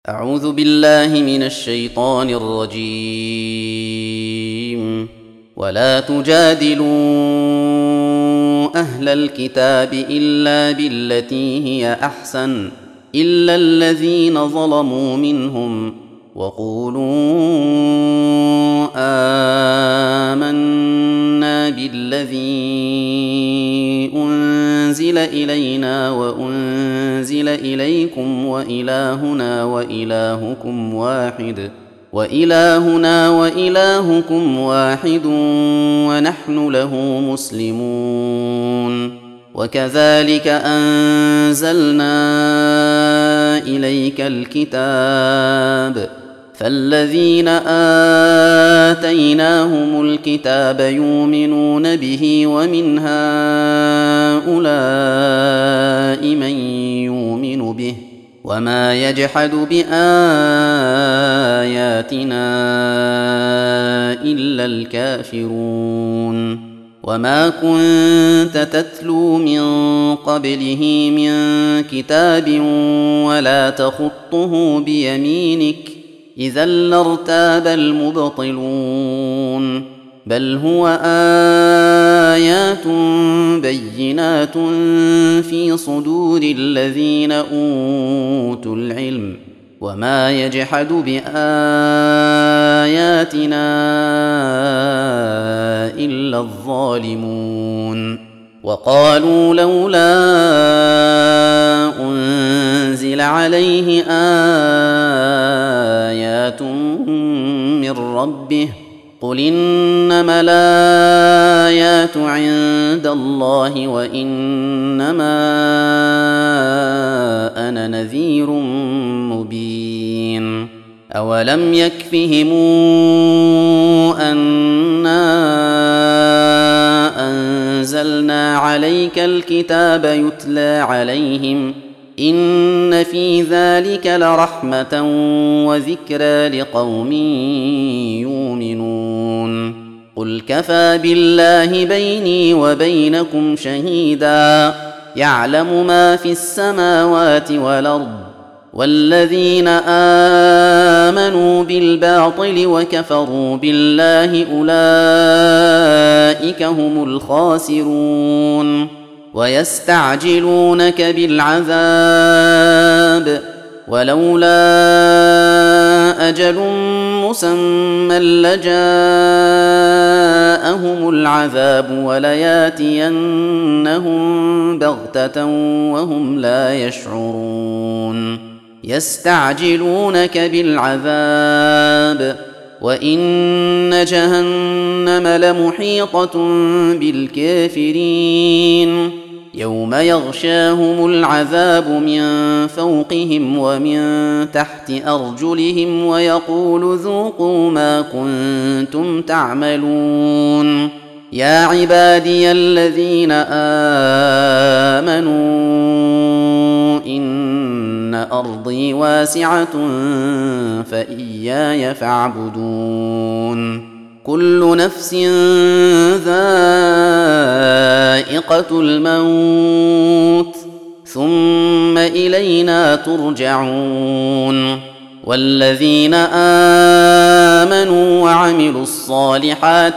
أعوذ بالله من الشيطان الرجيم. ولا تجادلوا أهل الكتاب إلا بالتي هي أحسن إلا الذين ظلموا منهم وقولوا آمنا بالذي أنزل إلينا وأنزل إليكم وإلهنا وإلهكم واحد ونحن له مسلمون. وكذلك أنزلنا إليك الكتاب فالذين آتيناهم الكتاب يؤمنون به ومن هؤلاء من يؤمن به وما يجحد بآياتنا إلا الكافرون. وما كنت تتلو من قبله من كتاب ولا تخطه بيمينك إذا لارتاب المبطلون. بل هو آيات بينات في صدور الذين أوتوا العلم وما يجحد بآياتنا إلا الظالمون. وقالوا لولا أنزل عليه آيات من ربه قل إنما الآيات عند الله وإنما أنا نذير مبين. أولم يكفهم أنا أنزلنا عليك الكتاب يتلى عليهم إن في ذلك لرحمة وذكرى لقوم يؤمنون. قل كفى بالله بيني وبينكم شهيدا يعلم ما في السماوات والأرض والذين آمنوا بالباطل وكفروا بالله أولئك هم الخاسرون. ويستعجلونك بالعذاب ولولا أجل مسمى لجاءهم العذاب ولياتينهم بغتة وهم لا يشعرون. يستعجلونك بالعذاب وإن جهنم لمحيطة بالكافرين يوم يغشاهم العذاب من فوقهم ومن تحت أرجلهم ويقول ذوقوا ما كنتم تعملون. يا عبادي الذين آمنوا إن أرضي واسعة فإياي فاعبدون. كل نفس ذائقة الموت ثم إلينا ترجعون. والذين آمنوا وعملوا الصالحات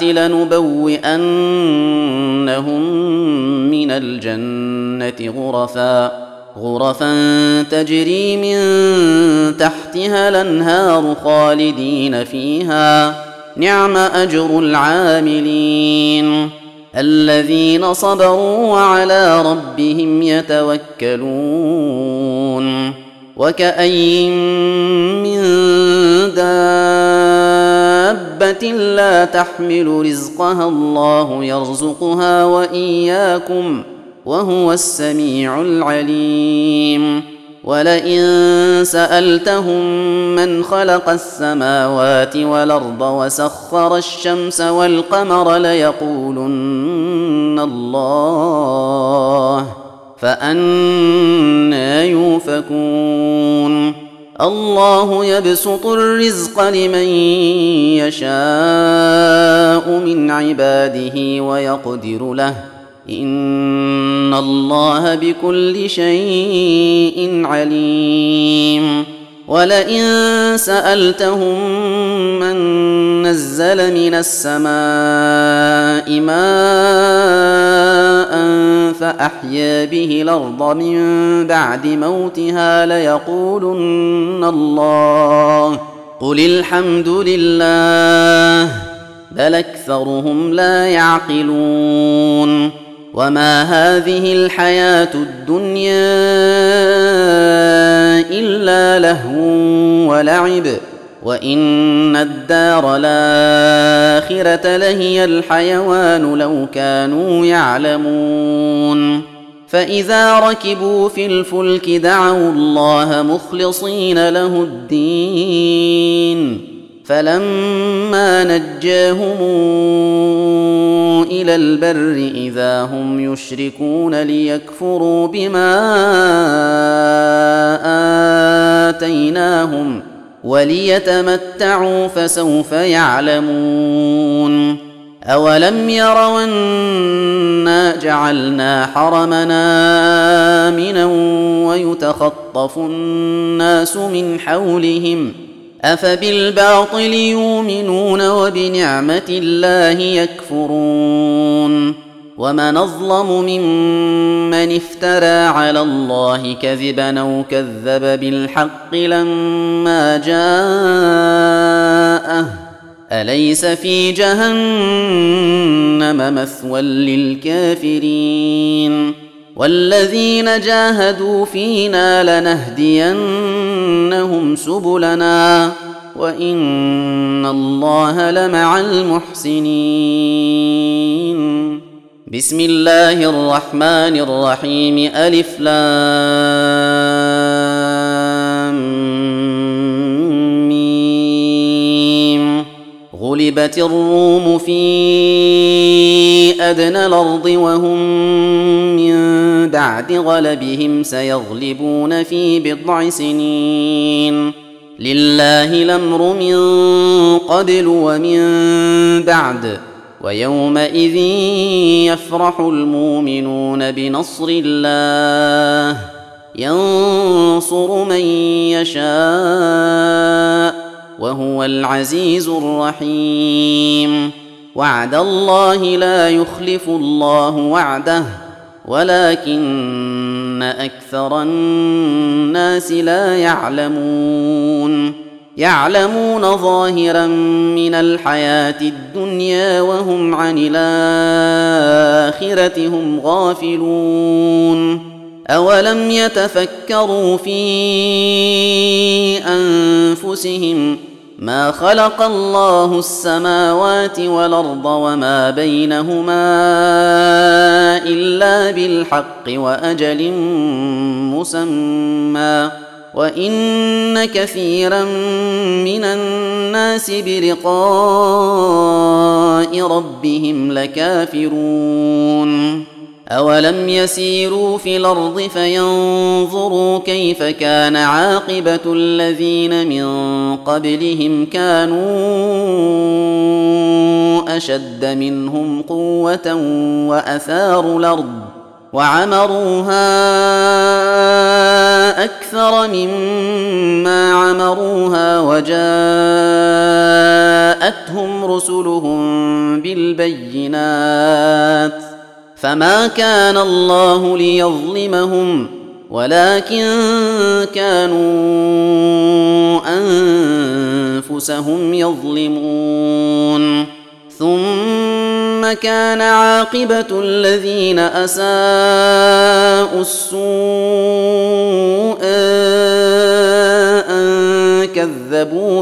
لنبوئنهم من الجنة غرفا تجري من تحتها الأنهار خالدين فيها نعم أجر العاملين الذين صبروا وعلى ربهم يتوكلون. وكأين من دابة لا تحمل رزقها الله يرزقها وإياكم وهو السميع العليم. ولئن سألتهم من خلق السماوات والأرض وسخر الشمس والقمر ليقولن الله فأنى يؤفكون. الله يبسط الرزق لمن يشاء من عباده ويقدر له إن الله بكل شيء عليم. ولئن سألتهم من نزل من السماء ماء فأحيا به الأرض من بعد موتها ليقولن الله قل الحمد لله بل أكثرهم لا يعقلون وما هذه الحياة الدنيا إلا لهو ولعب وإن الدار الآخرة لهي الحيوان لو كانوا يعلمون فإذا ركبوا في الفلك دعوا الله مخلصين له الدين فلما نجاهم إلى البر إذا هم يشركون ليكفروا بما آتيناهم وليتمتعوا فسوف يعلمون أولم يروا أنا جعلنا حرمنا آمنا ويتخطف الناس من حولهم أفبالباطل يؤمنون وبنعمة الله يكفرون ومن أظلم ممن افترى على الله كذبا أو كذب بالحق لما جاءه أليس في جهنم مثوى للكافرين والذين جاهدوا فينا لنهدينهم سبلنا وإن الله لمع المحسنين بسم الله الرحمن الرحيم ألف لام ميم غلبت الروم في أدنى الأرض وهم من بعد غلبهم سيغلبون في بضع سنين لله الأمر من قبل ومن بعد ويومئذ يفرح المؤمنون بنصر الله ينصر من يشاء وهو العزيز الرحيم وعد الله لا يخلف الله وعده ولكن أكثر الناس لا يعلمون ظاهرا من الحياة الدنيا وهم عن الآخرة هم غافلون أولم يتفكروا في أنفسهم ما خلق الله السماوات والأرض وما بينهما إلا بالحق وأجل مسمى وإن كثيرا من الناس بلقاء ربهم لكافرون أولم يسيروا في الأرض فينظروا كيف كان عاقبة الذين من قبلهم كانوا أشد منهم قوة وأثاروا الأرض وعمروها أكثر مما عمروها وجاءتهم رسلهم بالبينات فما كان الله ليظلمهم ولكن كانوا أنفسهم يظلمون ثم كان عاقبة الذين أساءوا السوء أن كذبوا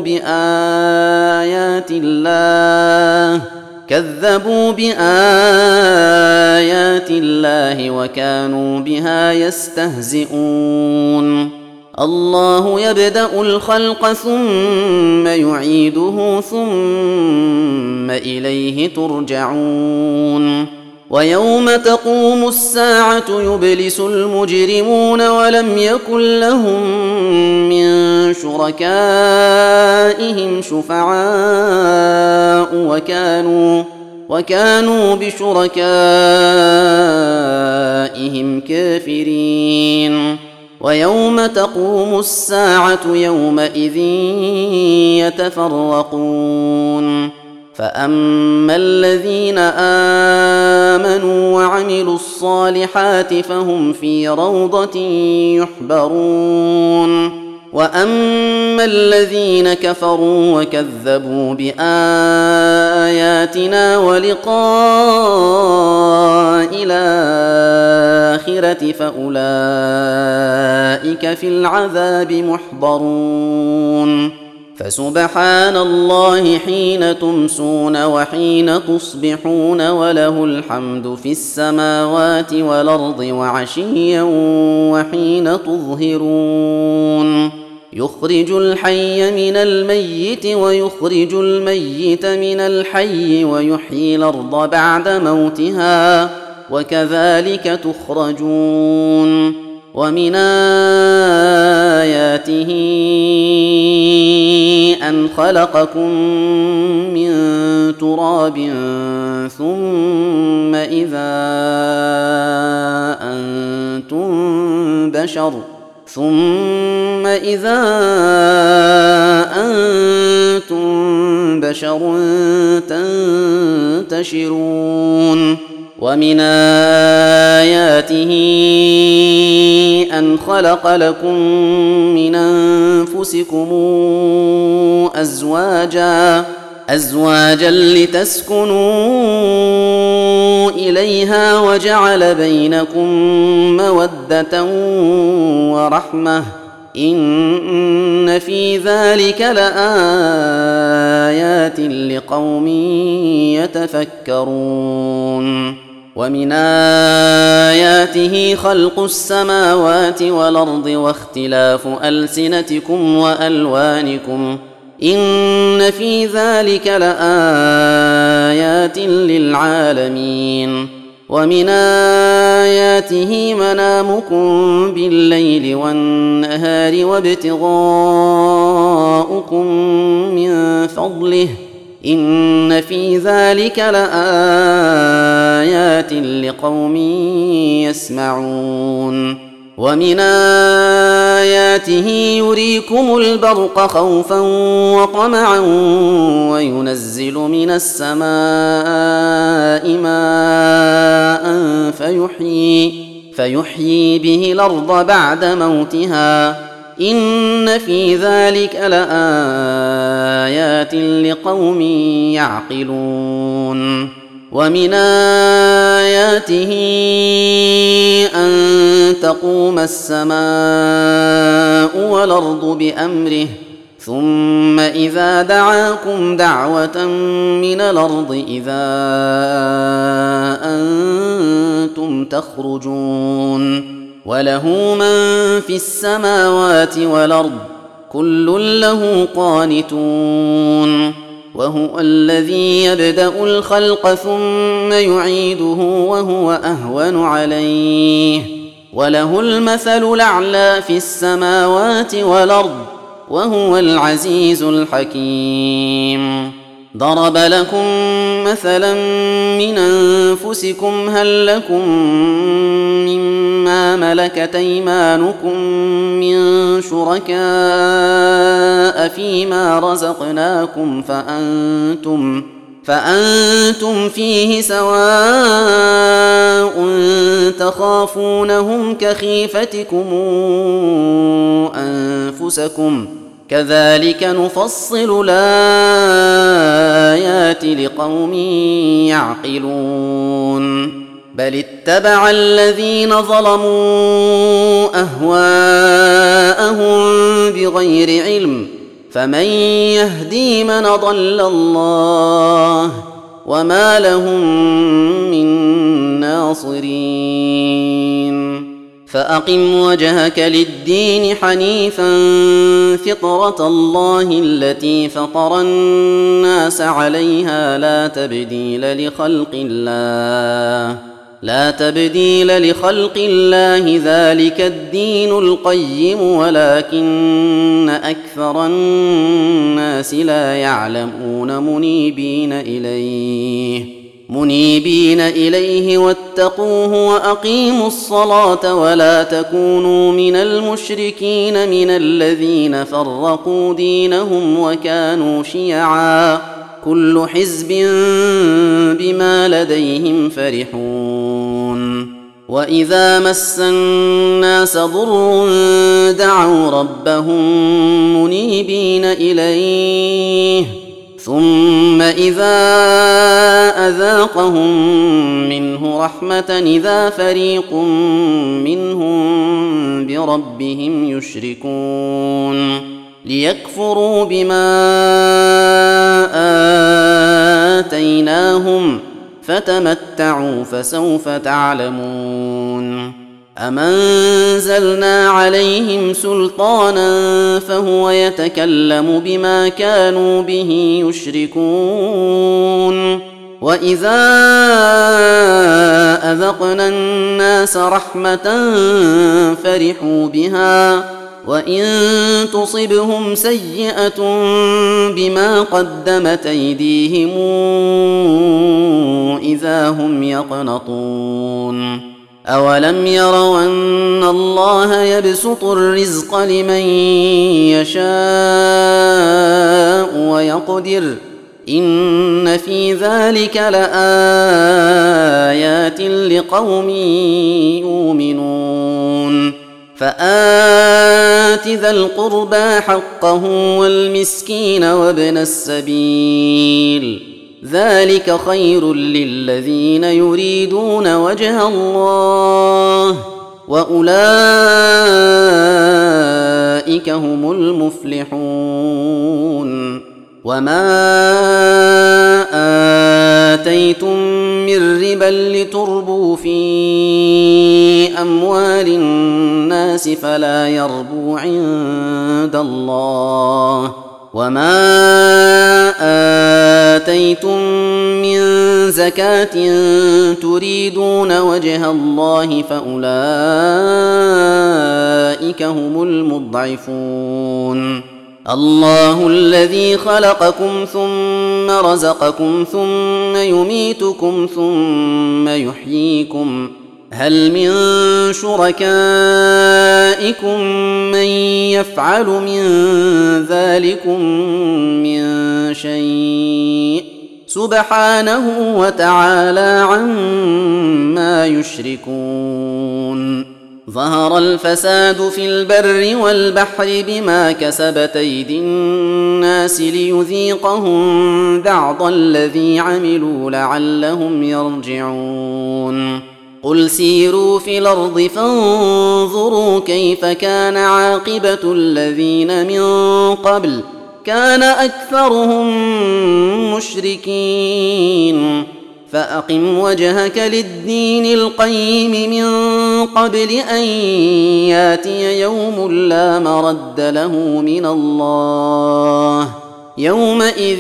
بآيات الله وكانوا بها يستهزئون الله يبدأ الخلق ثم يعيده ثم إليه ترجعون ويوم تقوم الساعة يبلس المجرمون ولم يكن لهم من شركائهم شفعاء وكانوا بشركائهم كافرين ويوم تقوم الساعة يومئذ يتفرقون فأما الذين آمنوا وعملوا الصالحات فهم في روضة يحبرون وأما الذين كفروا وكذبوا بآياتنا ولقاء الآخرة فأولئك في العذاب محضرون فسبحان الله حين تمسون وحين تصبحون وله الحمد في السماوات والأرض وعشيا وحين تظهرون يخرج الحي من الميت ويخرج الميت من الحي ويحيي الأرض بعد موتها وكذلك تخرجون ومن آياته أن خلقكم من تراب ثم إذا أنتم بشر تنتشرون ومن آياته أن خلق لكم من أنفسكم أزواجا لتسكنوا إليها وجعل بينكم مودة ورحمة إن في ذلك لآيات لقوم يتفكرون ومن آياته خلق السماوات والأرض واختلاف ألسنتكم وألوانكم إن في ذلك لآيات للعالمين ومن آياته منامكم بالليل والنهار وابتغاؤكم من فضله إن في ذلك لآيات لقوم يسمعون ومن آياته يريكم البرق خوفا وطمعا وينزل من السماء ماء فيحيي به الأرض بعد موتها إن في ذلك لآيات لقوم يعقلون ومن آياته أن تقوم السماء والأرض بأمره ثم إذا دعاكم دعوة من الأرض إذا أنتم تخرجون وله من في السماوات والأرض كل له قانتون وهو الذي يبدأ الخلق ثم يعيده وهو أهون عليه وله المثل الأعلى في السماوات والأرض وهو العزيز الحكيم ضرب لكم مثلا من أنفسكم هل لكم مما ملكت أيمانكم من شركاء فيما رزقناكم فأنتم فيه سواء تخافونهم كخيفتكم أنفسكم كذلك نفصل الآيات لقوم يعقلون بل اتبع الذين ظلموا أهواءهم بغير علم فمن يهدي من ضل الله وما لهم من ناصرين فأقم وجهك للدين حنيفا فطرة الله التي فطر الناس عليها لا تبديل لخلق الله ذلك الدين القيم ولكن أكثر الناس لا يعلمون منيبين إليه واتقوه وأقيموا الصلاة ولا تكونوا من المشركين من الذين فرقوا دينهم وكانوا شيعا كل حزب بما لديهم فرحون وإذا مس الناس ضر دعوا ربهم منيبين إليه ثم إذا أذاقهم منه رحمة إذا فريق منهم بربهم يشركون ليكفروا بما آتيناهم فتمتعوا فسوف تعلمون أم أنزلنا عليهم سلطانا فهو يتكلم بما كانوا به يشركون وإذا أذقنا الناس رحمة فرحوا بها وإن تصبهم سيئة بما قدمت أيديهم إذا هم يقنطون أولم يروا أن الله يبسط الرزق لمن يشاء ويقدر إن في ذلك لآيات لقوم يؤمنون فآت ذا القربى حقه والمسكين وابن السبيل ذلك خير للذين يريدون وجه الله وأولئك هم المفلحون وما آتيتم من ربا لتربوا في أموال الناس فلا يربو عند الله وما آتيتم من زكاة تريدون وجه الله فأولئك هم المضعفون الله الذي خلقكم ثم رزقكم ثم يميتكم ثم يحييكم هل من شركائكم من يفعل من ذلكم من شيء سبحانه وتعالى عما يشركون ظهر الفساد في البر والبحر بما كسبت أيدي الناس ليذيقهم بعض الذي عملوا لعلهم يرجعون قل سيروا في الأرض فانظروا كيف كان عاقبة الذين من قبل كان أكثرهم مشركين فأقم وجهك للدين القيم من قبل أن ياتي يوم لا مرد له من الله يومئذ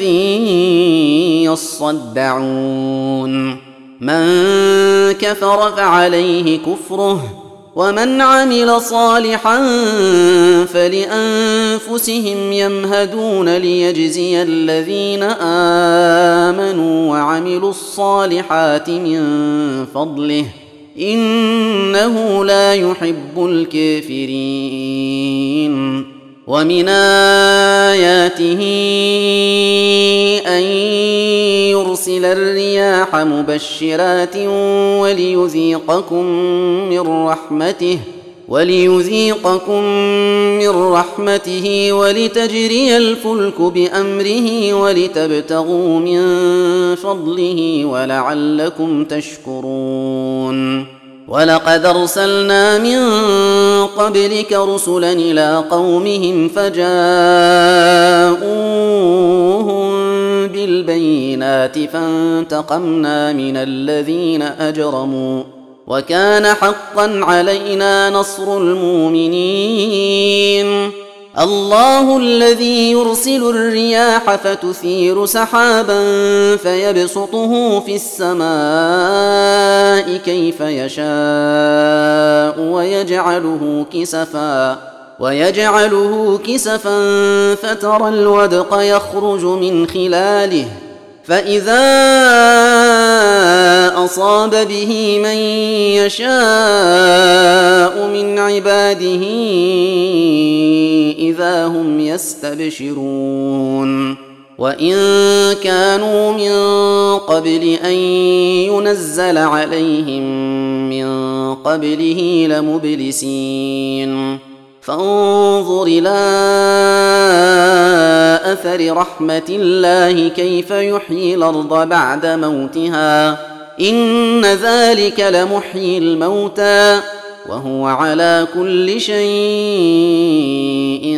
يصدعون من كفر فعليه كفره ومن عمل صالحا فلأنفسهم يمهدون ليجزي الذين آمنوا وعملوا الصالحات من فضله إنه لا يحب الكافرين ومن آياته أن يرسل الرياح مبشرات وليذيقكم من رحمته ولتجري الفلك بأمره ولتبتغوا من فضله ولعلكم تشكرون ولقد أرسلنا من قبلك رسلا إلى قومهم فجاءوهم بالبينات فانتقمنا من الذين أجرموا وكان حقا علينا نصر المؤمنين الله الذي يرسل الرياح فتثير سحابا فيبسطه في السماء كيف يشاء ويجعله كسفا فترى الودق يخرج من خلاله فإذا أصاب به من يشاء من عباده إذا هم يستبشرون وإن كانوا من قبل أن ينزل عليهم من قبله لمبلسين فانظر إلى أثر رحمة الله كيف يحيي الأرض بعد موتها إن ذلك لمحيي الموتى وهو على كل شيء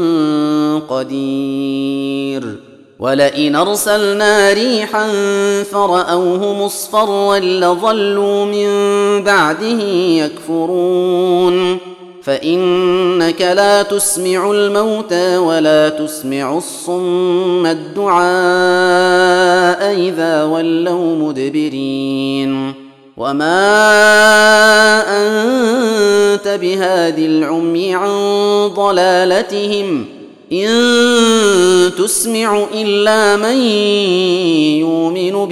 قدير ولئن أرسلنا ريحا فرأوه مصفرا لظلوا من بعده يكفرون فإنك لا تسمع الموتى ولا تسمع الصم الدعاء إذا ولوا مدبرين وما أنت بهاد العمي عن ضلالتهم إن تسمع إلا من يؤمن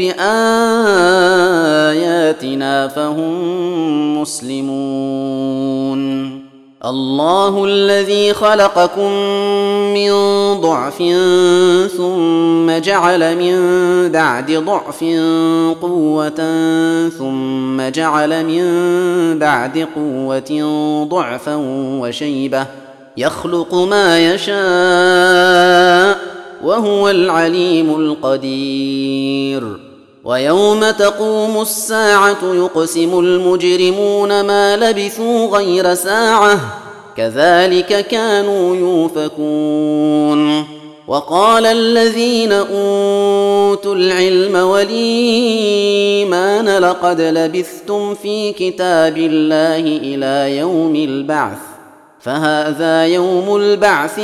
بآياتنا فهم مسلمون الله الذي خلقكم من ضعف ثم جعل من بعد ضعف قوة ثم جعل من بعد قوة ضعفا وشيبة يخلق ما يشاء وهو العليم القدير ويوم تقوم الساعة يقسم المجرمون ما لبثوا غير ساعة كذلك كانوا يؤفكون وقال الذين أوتوا العلم والإيمان لقد لبثتم في كتاب الله إلى يوم البعث فهذا يوم البعث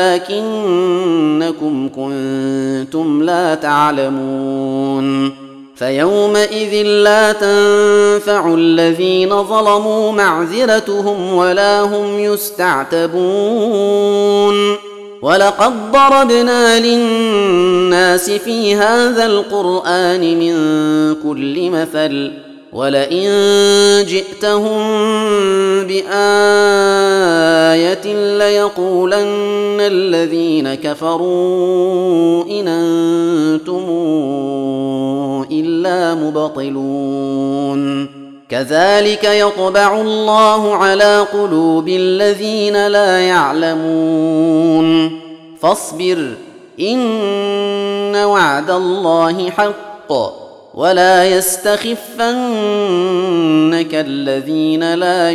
ولكنكم كنتم لا تعلمون فيومئذ لا تنفع الذين ظلموا معذرتهم ولا هم يستعتبون ولقد ضربنا للناس في هذا القرآن من كل مثل ولئن جئتهم بآية ليقولن الذين كفروا إن أنتم إلا مبطلون كذلك يطبع الله على قلوب الذين لا يعلمون فاصبر إن وعد الله حق ولا يستخفنك الذين لا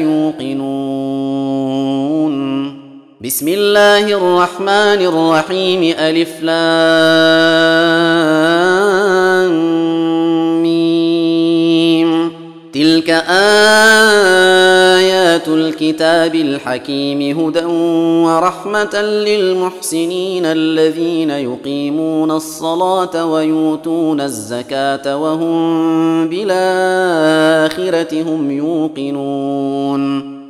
يوقنون بسم الله الرحمن الرحيم ألف لام ميم تلك آيات الكتاب الحكيم هدى ورحمة للمحسنين الذين يقيمون الصلاة ويؤتون الزكاة وهم بالآخرة هم يوقنون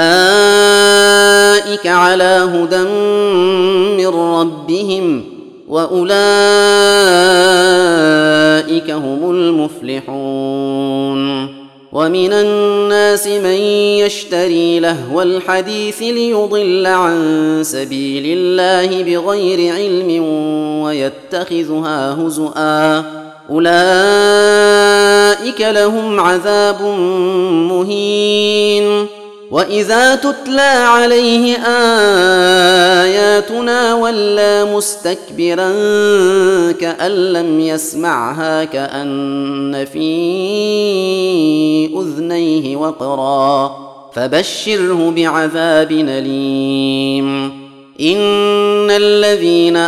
أولئك على هدى من ربهم وأولئك هم المفلحون ومن الناس من يشتري لهو الحديث ليضل عن سبيل الله بغير علم ويتخذها هزؤا أولئك لهم عذاب مهين وإذا تتلى عليه آياتنا ولى مستكبرا كأن لم يسمعها كأن في أذنيه وقرا فبشره بعذاب أليم إن الذين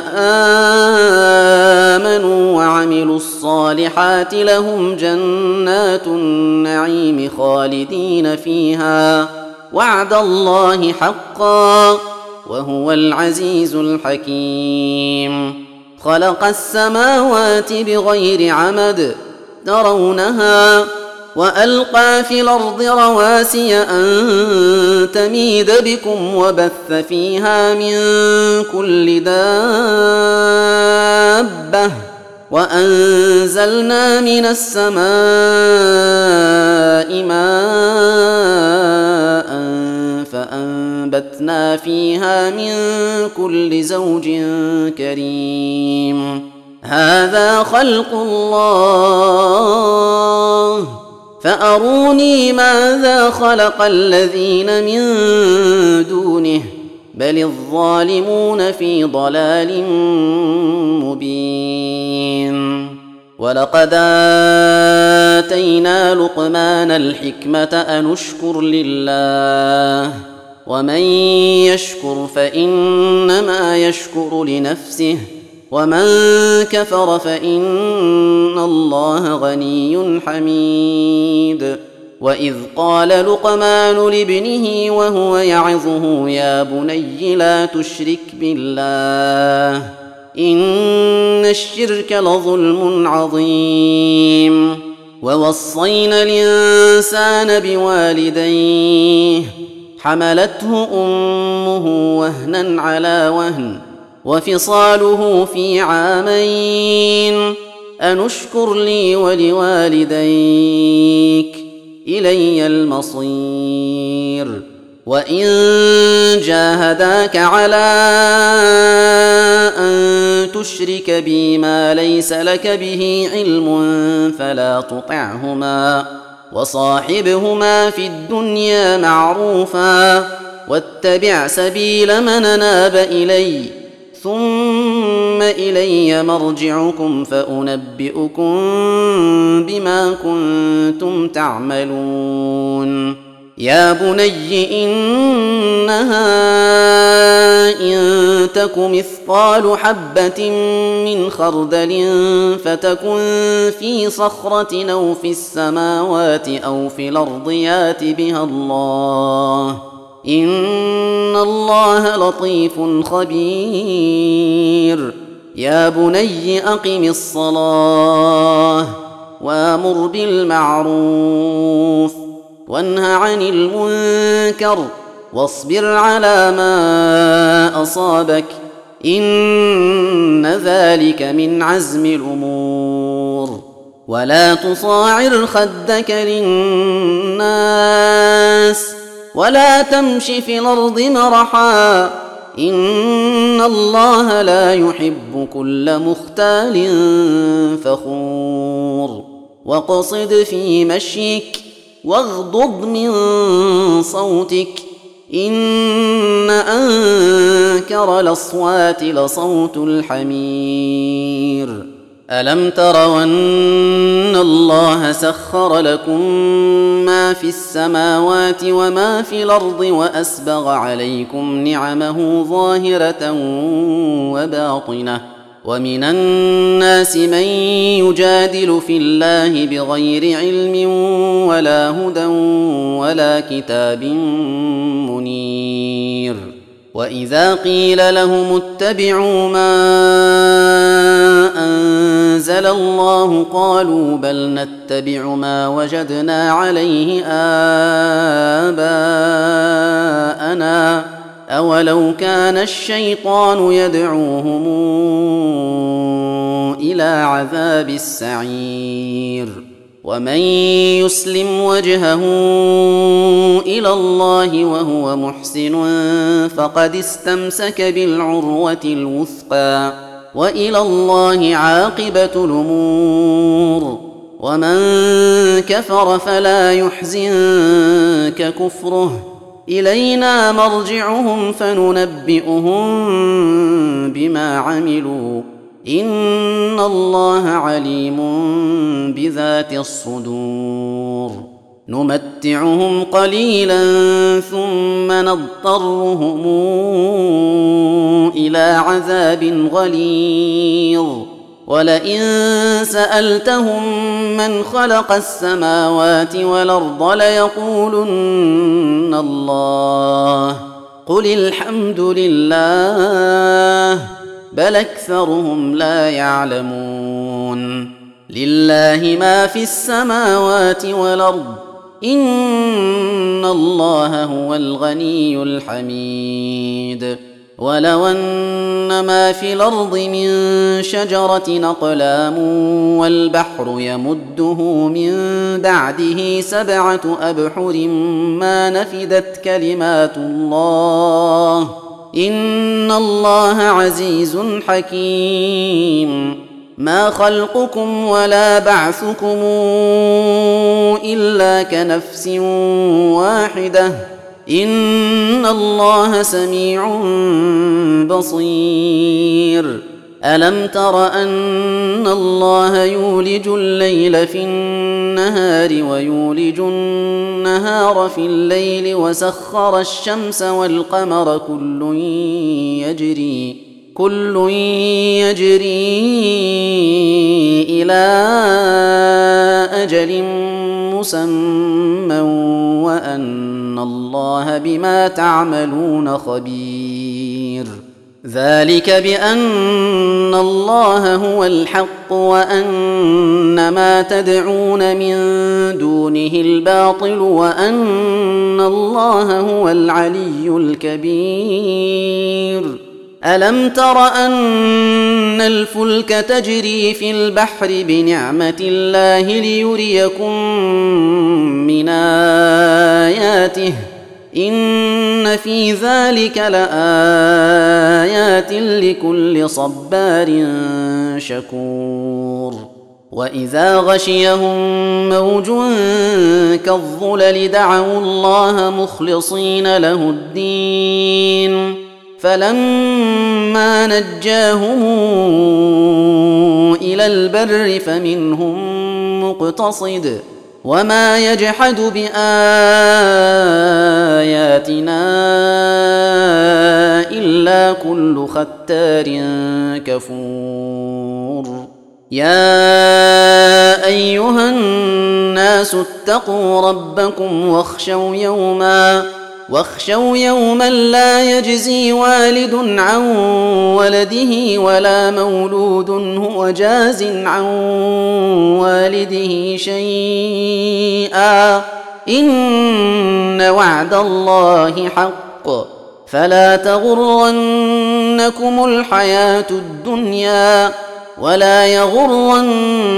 آمنوا وعملوا الصالحات لهم جنات النعيم خالدين فيها وعد الله حقا وهو العزيز الحكيم خلق السماوات بغير عمد ترونها وألقى في الأرض رواسي أن تميد بكم وبث فيها من كل دابة وأنزلنا من السماء ماء فأنبتنا فيها من كل زوج كريم هذا خلق الله فأروني ماذا خلق الذين من دونه بل الظالمون في ضلال مبين ولقد آتينا لقمان الحكمة أن اشكر لله ومن يشكر فإنما يشكر لنفسه ومن كفر فإن الله غني حميد وإذ قال لقمان لابنه وهو يعظه يا بني لا تشرك بالله إن الشرك لظلم عظيم ووصينا الإنسان بوالديه حملته أمه وهنا على وهن وفصاله في عامين أن اشكر لي ولوالديك إلي المصير وإن جاهداك على أن تشرك بي ما ليس لك به علم فلا تطعهما وصاحبهما في الدنيا معروفا واتبع سبيل من أناب إلي ثم إلي مرجعكم فأنبئكم بما كنتم تعملون يا بني إنها إن تك مثقال حبة من خردل فتكن في صخرة أو في السماوات أو في الأرض يات بها الله إن الله لطيف خبير يا بني أقم الصلاة وأمر بالمعروف وانه عن المنكر واصبر على ما أصابك إن ذلك من عزم الأمور ولا تصاعر خدك للناس ولا تمش في الأرض مرحا إن الله لا يحب كل مختال فخور واقصد في مشيك واغضض من صوتك إن أنكر الأصوات لصوت الحمير ألم تروا أن الله سخر لكم ما في السماوات وما في الأرض وأسبغ عليكم نعمه ظاهرة وباطنة ومن الناس من يجادل في الله بغير علم ولا هدى ولا كتاب منير وإذا قيل لهم اتبعوا ما أنزل الله قالوا بل نتبع ما وجدنا عليه آباءنا أولو كان الشيطان يدعوهم إلى عذاب السعير ومن يسلم وجهه إلى الله وهو محسن فقد استمسك بالعروة الوثقى وإلى الله عاقبة الأمور ومن كفر فلا يحزنك كفره إلينا مرجعهم فننبئهم بما عملوا إن الله عليم بذات الصدور نمتعهم قليلا ثم نضطرهم إلى عذاب غليظ ولئن سألتهم من خلق السماوات والأرض ليقولن الله قل الحمد لله بل أكثرهم لا يعلمون لله ما في السماوات والأرض إن الله هو الغني الحميد ولو أن ما في الأرض من شجرة أقلام والبحر يمده من بعده 7 أبحر ما نفدت كلمات الله إن الله عزيز حكيم. ما خلقكم ولا بعثكم إلا كنفس واحدة إن الله سميع بصير. ألم تر أن الله يولج الليل في النهار ويولج النهار في الليل وسخر الشمس والقمر كل يجري إلى أجل مسمى وأن الله بما تعملون خبير. ذلك بأن الله هو الحق وأن ما تدعون من دونه الباطل وأن الله هو العلي الكبير. ألم تر أن الفلك تجري في البحر بنعمة الله ليريكم من آياته إن في ذلك لآيات لكل صبار شكور. وإذا غشيهم موج كالظلل دعوا الله مخلصين له الدين فلما نجاهم إلى البر فمنهم مقتصد وما يجحد بآياتنا إلا كل ختار كفور. يا أيها الناس اتقوا ربكم واخشوا يوما لا يجزي والد عن ولده ولا مولود هو جاز عن والده شيئا إن وعد الله حق فلا تغرنكم الحياة الدنيا ولا يغرنكم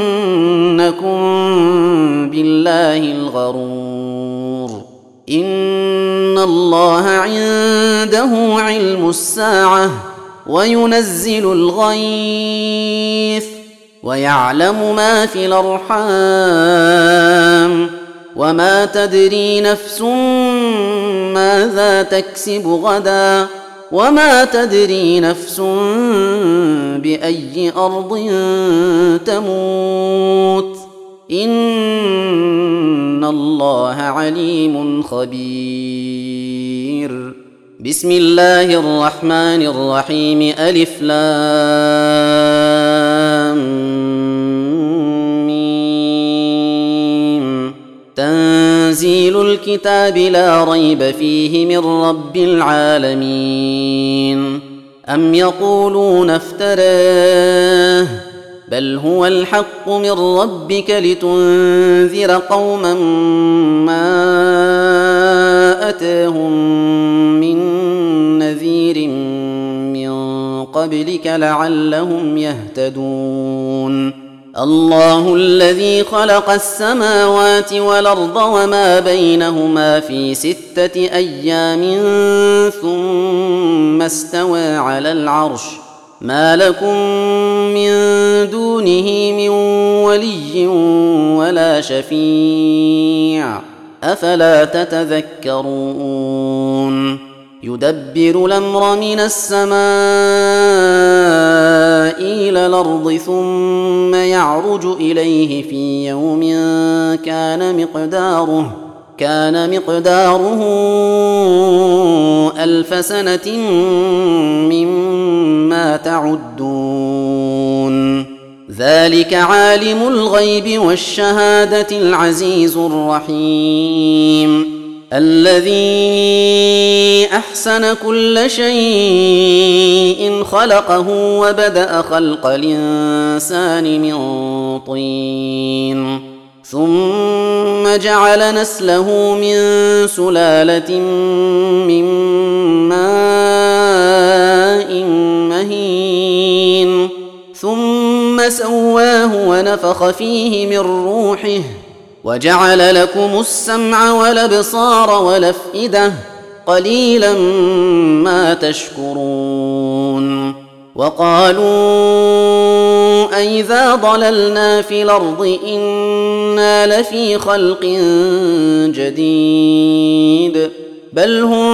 بالله الغرور. إن الله عنده علم الساعة وينزل الغيث ويعلم ما في الأرحام وما تدري نفس ماذا تكسب غدا وما تدري نفس بأي أرض تموت إن الله عليم خبير. بسم الله الرحمن الرحيم ألف لام ميم تنزيل الكتاب لا ريب فيه من رب العالمين. أم يقولون افتراه بل هو الحق من ربك لتنذر قوما ما أتاهم من نذير من قبلك لعلهم يهتدون. الله الذي خلق السماوات والأرض وما بينهما في 6 أيام ثم استوى على العرش ما لكم من دونه من ولي ولا شفيع أفلا تتذكرون. يدبر الأمر من السماء إلى الأرض ثم يعرج إليه في يوم كان مقداره 1000 سنة مما تعدون. ذلك عالم الغيب والشهادة العزيز الرحيم الذي أحسن كل شيء خلقه وبدأ خلق الإنسان من طين ثم جعل نسله من سلالة من ماء ماء مهين ثم سواه ونفخ فيه من روحه وجعل لكم السمع والابصار والافئده قليلا ما تشكرون. وقالوا أإذا ضللنا في الأرض إنا لفي خلق جديد بل هم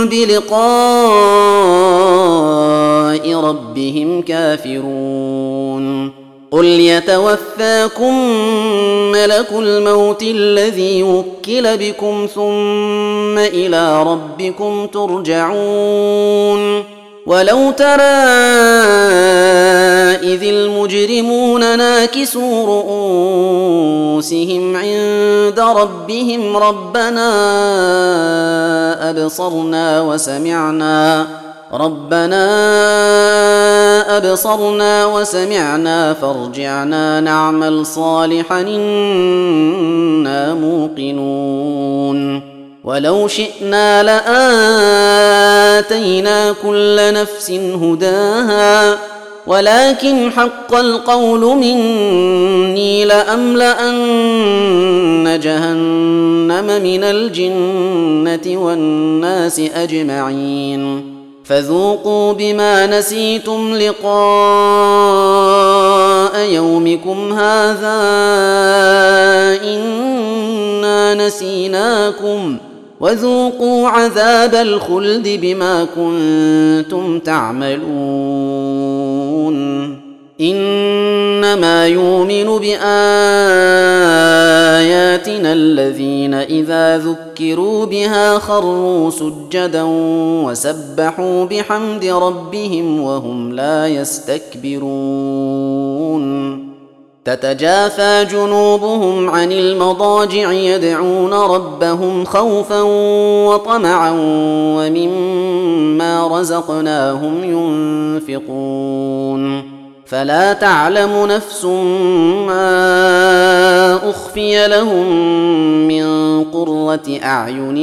بلقاء ربهم كافرون. قل يتوفاكم ملك الموت الذي وكل بكم ثم إلى ربكم ترجعون. ولو ترى إذ المجرمون ناكسوا رؤوسهم عند ربهم ربنا أبصرنا وسمعنا فارجعنا نعمل صالحا إنا موقنون. ولو شئنا لآتينا كل نفس هداها ولكن حق القول مني لأملأن جهنم من الجنة والناس أجمعين. فذوقوا بما نسيتم لقاء يومكم هذا إنا نسيناكم وذوقوا عذاب الخلد بما كنتم تعملون. إنما يؤمن بآياتنا الذين إذا ذكروا بها خروا سجدا وسبحوا بحمد ربهم وهم لا يستكبرون. تتجافى جنوبهم عن المضاجع يدعون ربهم خوفا وطمعا ومما رزقناهم ينفقون. فلا تعلم نفس ما أخفي لهم من قرة أعين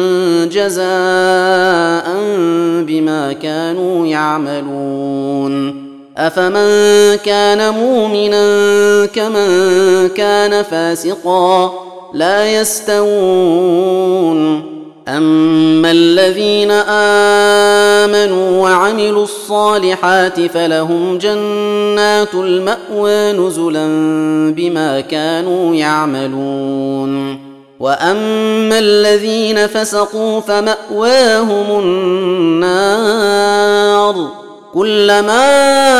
جزاء بما كانوا يعملون. أفمن كان مؤمنا كمن كان فاسقا لا يستوون. أما الذين آمنوا وعملوا الصالحات فلهم جنات المأوى نزلا بما كانوا يعملون. وأما الذين فسقوا فمأواهم النار كلما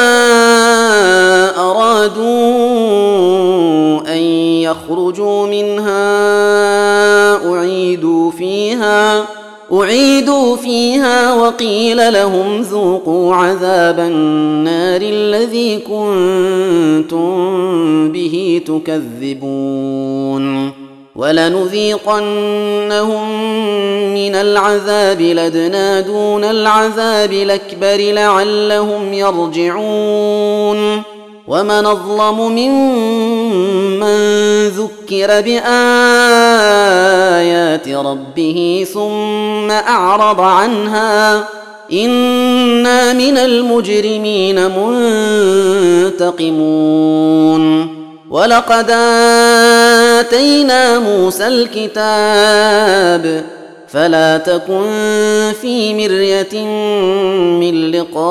أرادوا أن يخرجوا منها أعيدوا فيها وقيل لهم ذوقوا عذاب النار الذي كنتم به تكذبون. ولنذيقنهم من العذاب الأدنى دون العذاب الأكبر لعلهم يرجعون. ومن أظلم ممن ذكر بآيات ربه ثم أعرض عنها إنا من المجرمين منتقمون. ولقد آتينا موسى الكتاب فلا تكن في مرية من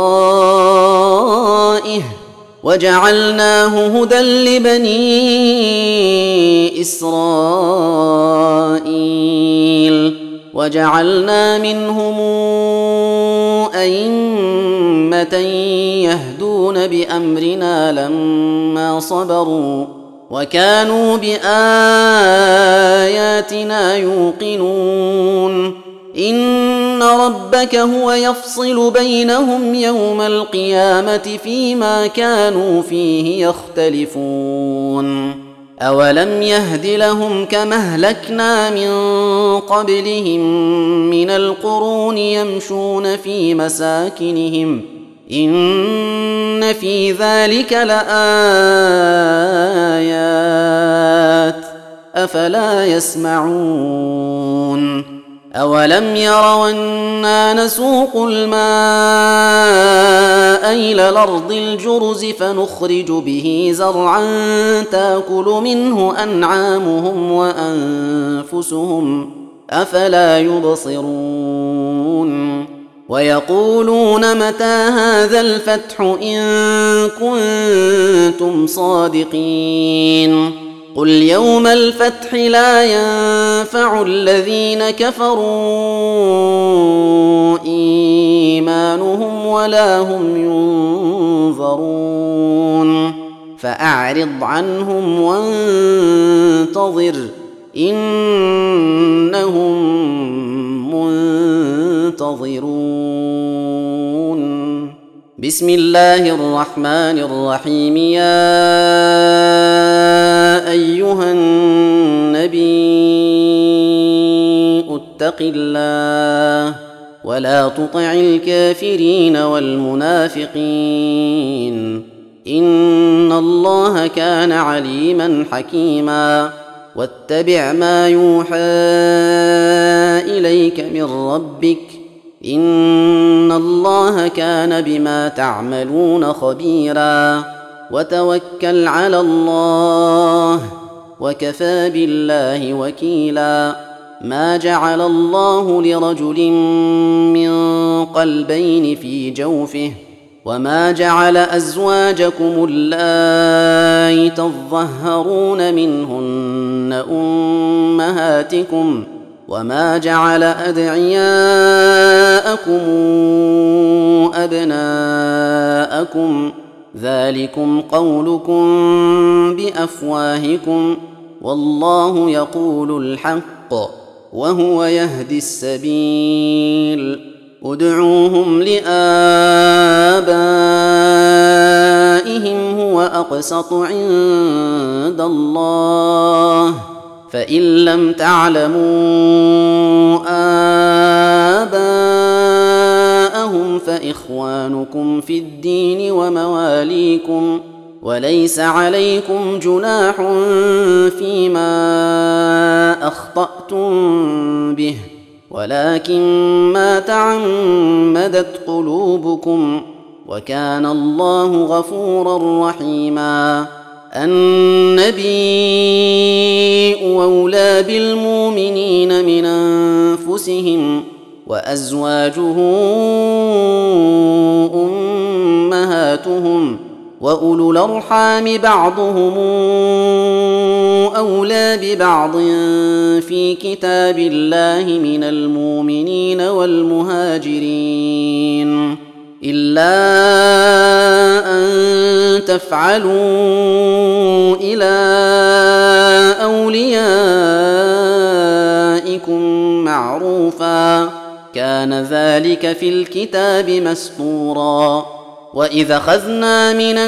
لقائه وجعلناه هدى لبني إسرائيل وجعلنا منهم أئمة يهدون بأمرنا لما صبروا وكانوا بآياتنا يوقنون. إن ربك هو يفصل بينهم يوم القيامة فيما كانوا فيه يختلفون. أولم يهد لهم كما أهلكنا من قبلهم من القرون يمشون في مساكنهم إن في ذلك لآيات أفلا يسمعون. أولم يروا أنا نسوق الماء إلى الأرض الجرز فنخرج به زرعا تأكل منه أنعامهم وأنفسهم أفلا يبصرون ويقولون متى هذا الفتح إن كنتم صادقين قل يوم الفتح لا ينفع الذين كفروا إيمانهم ولا هم ينظرون فأعرض عنهم وانتظر إنهم منتظرون بسم الله الرحمن الرحيم يا أيها النبي اتق الله ولا تطع الكافرين والمنافقين إن الله كان عليما حكيما واتبع ما يوحى إليك من ربك إن الله كان بما تعملون خبيرا وتوكل على الله وكفى بالله وكيلا ما جعل الله لرجل من قلبين في جوفه وما جعل أزواجكم اللائي تظهرون منهن أمهاتكم وما جعل أدعياءكم أبناءكم ذلكم قولكم بأفواهكم والله يقول الحق وهو يهدي السبيل ادعوهم لآبائهم هو أقسط عند الله فإن لم تعلموا آباءهم فإخوانكم في الدين ومواليكم وليس عليكم جناح فيما أخطأتم به ولكن ما تعمدت قلوبكم وكان الله غفورا رحيما النبي أولى بالمؤمنين من أنفسهم وأزواجه أمهاتهم وأولو الأرحام بعضهم أولى ببعض في كتاب الله من المؤمنين والمهاجرين إلا أن تفعلوا إلى أوليائكم معروفا كان ذلك في الكتاب مسطورا وإذا أخذنا من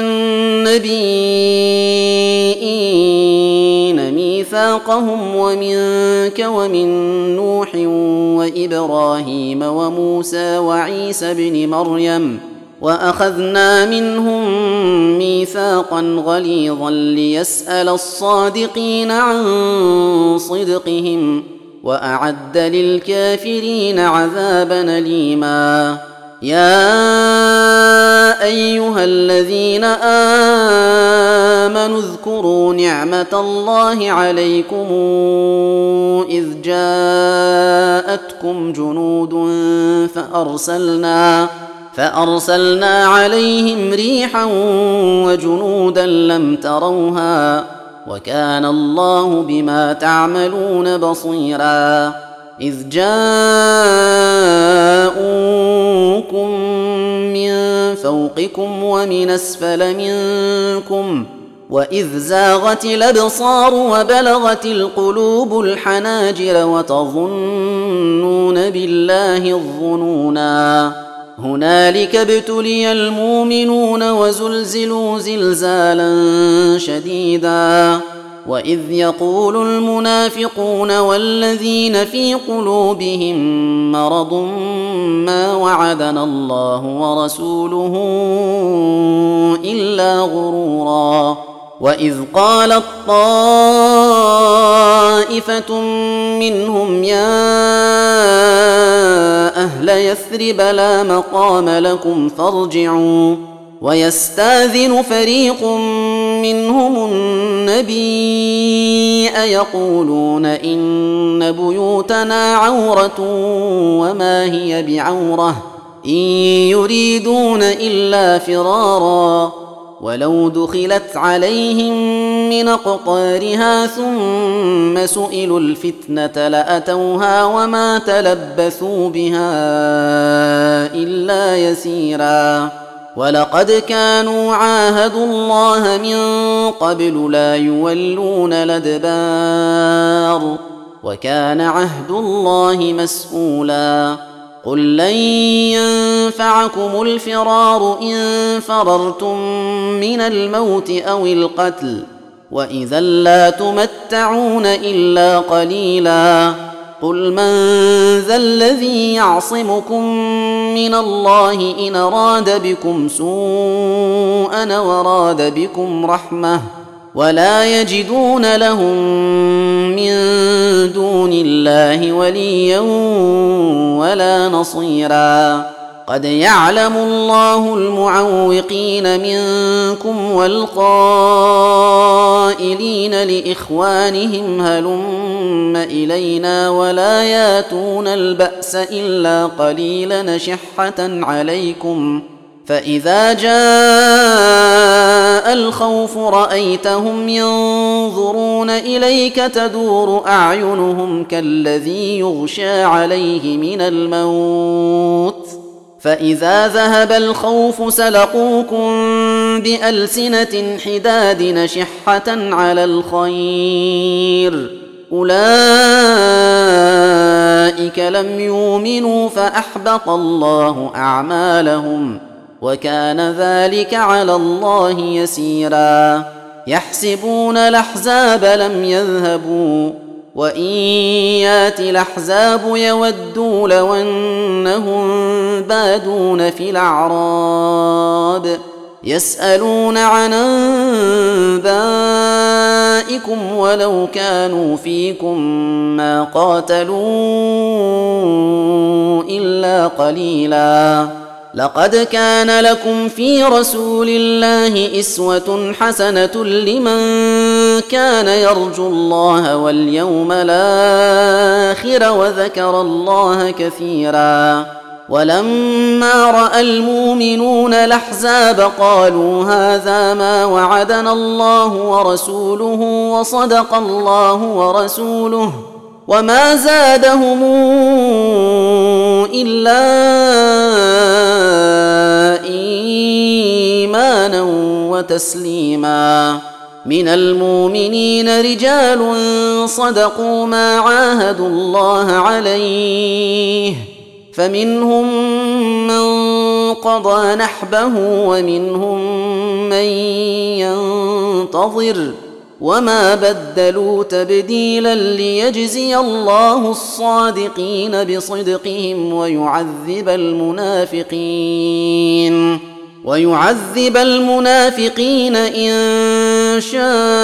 النبيين ميثاقهم ومنك ومن نوح وإبراهيم وموسى وعيسى ابن مريم وأخذنا منهم ميثاقا غليظا ليسأل الصادقين عن صدقهم وأعد للكافرين عذابا أليما يا أيها الذين آمنوا اذكروا نعمة الله عليكم إذ جاءتكم جنود فأرسلنا عليهم ريحا وجنودا لم تروها وكان الله بما تعملون بصيرا إذ جاءوكم من فوقكم ومن أسفل منكم وإذ زاغت الأبصار وبلغت القلوب الحناجر وتظنون بالله الظنونا هنالك ابتلي المؤمنون وزلزلوا زلزالا شديدا وإذ يقول المنافقون والذين في قلوبهم مرض ما وعدنا الله ورسوله إلا غرورا وإذ قالت طائفة منهم يا أهل يثرب لا مقام لكم فارجعوا. ويستاذن فريق منهم النبي يقولون إن بيوتنا عورة وما هي بعورة إن يريدون إلا فرارا ولو دخلت عليهم من أقطارها ثم سئلوا الفتنة لأتوها وما تلبثوا بها إلا يسيرا ولقد كانوا عاهدوا الله من قبل لا يولون الأدبار وكان عهد الله مسؤولا. قل لن ينفعكم الفرار إن فررتم من الموت أو القتل وإذا لا تمتعون إلا قليلا. قل من ذا الذي يعصمكم من الله إن أراد بكم سوءا وراد بكم رحمة ولا يجدون لهم من دون الله وليا ولا نصيرا. قد يعلم الله المعوقين منكم والقائلين لإخوانهم هلم إلينا ولا ياتون البأس إلا قليلا نشحة عليكم فإذا جاء الخوف رأيتهم ينظرون إليك تدور أعينهم كالذي يغشى عليه من الموت فإذا ذهب الخوف سلقوكم بألسنة حداد نشحة على الخير أولئك لم يؤمنوا فأحبط الله أعمالهم وكان ذلك على الله يسيرا. يحسبون الأحزاب لم يذهبوا وإن يأتي الأحزاب يودوا لو أنهم بادون في الأعراب يسألون عن أنبائكم ولو كانوا فيكم ما قاتلوا إلا قليلا. لقد كان لكم في رسول الله أسوة حسنة لمن كان يرجو الله واليوم الآخر وذكر الله كثيرا. ولما رأى المؤمنون الأحزاب قالوا هذا ما وعدنا الله ورسوله وصدق الله ورسوله وما زادهم إلا إيمانا وتسليما. من المؤمنين رجال صدقوا ما عاهدوا الله عليه فمنهم من قضى نحبه ومنهم من ينتظر وما بدلوا تبديلا ليجزي الله الصادقين بصدقهم ويعذب المنافقين إن شاء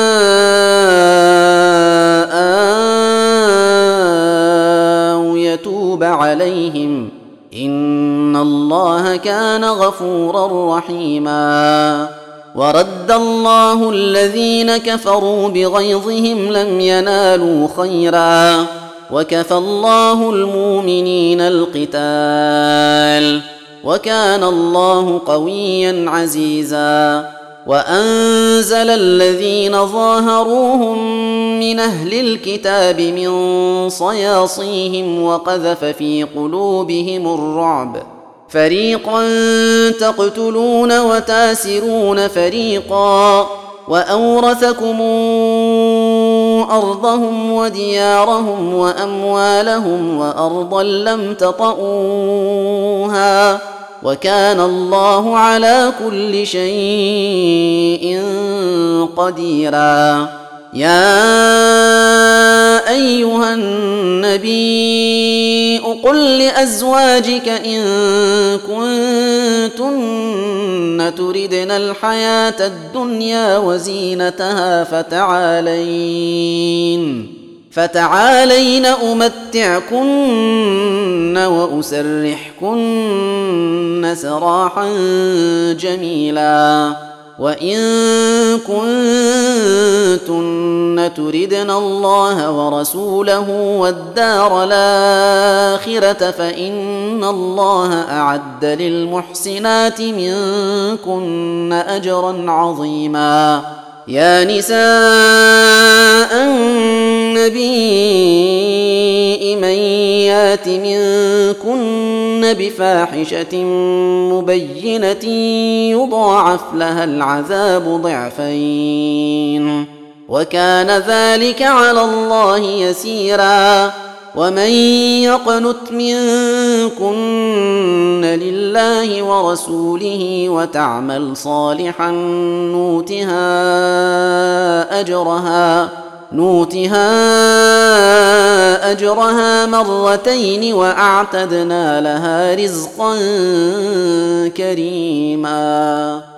أو يتوب عليهم إن الله كان غفورا رحيما. ورد الله الذين كفروا بغيظهم لم ينالوا خيرا وكفى الله المؤمنين القتال وكان الله قويا عزيزا. وأنزل الذين ظاهروهم من أهل الكتاب من صياصيهم وقذف في قلوبهم الرعب فريقا تقتلون وتاسرون فريقا وأورثكم أرضهم وديارهم وأموالهم وأرضا لم تطئوها وكان الله على كل شيء قديرا. يا أيها النبي قل لأزواجك إن كنتن تردن فتعالين أمتعكن وأسرحكن سراحا جميلا وإن كنتن تردن الله ورسوله والدار الآخرة فإن الله أعد للمحسنات منكن أجرا عظيما يا نساء النبي من يات منكن بفاحشة مبينة يضاعف لها العذاب ضعفين وكان ذلك على الله يسيرا ومن يقنت منكن لله ورسوله وتعمل صالحا نؤتها أجرها مرتين وأعتدنا لها رزقا كريما.